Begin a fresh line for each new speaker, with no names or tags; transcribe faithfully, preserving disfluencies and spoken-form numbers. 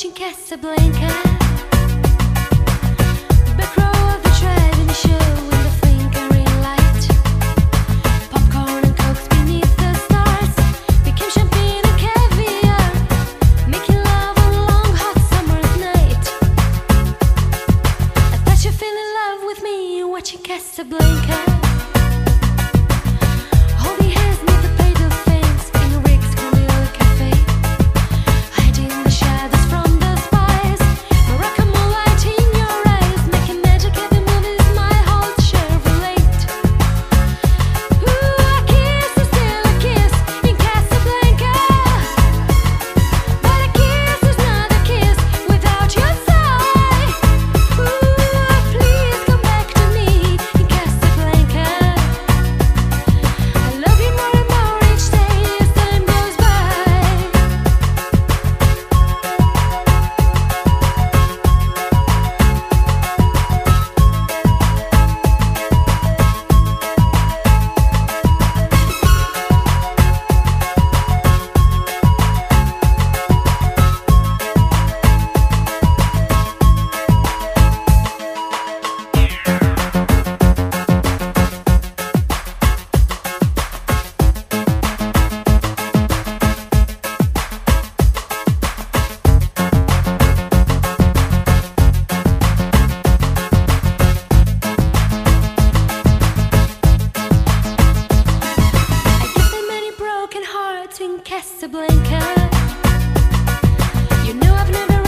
watching Casablanca. Back row of the driving show in the flickering light. Popcorn and cokes beneath the stars became champagne and caviar, making love on a long hot summer's night. I thought you fell in love with me watching Casablanca. Holding hands near the plate of fans in a Rick's Camille cafe, hiding the shadows from the spies. Morocco moonlight in your eyes, making magic at the movies, my whole Chevrolet. Ooh, a kiss is still a kiss in Casablanca, but a kiss is not a kiss without your sigh. Ooh, please come back to me in Casablanca. I love you more and more each day as time goes by. I give them many broken hearts in Casablanca. You know I've never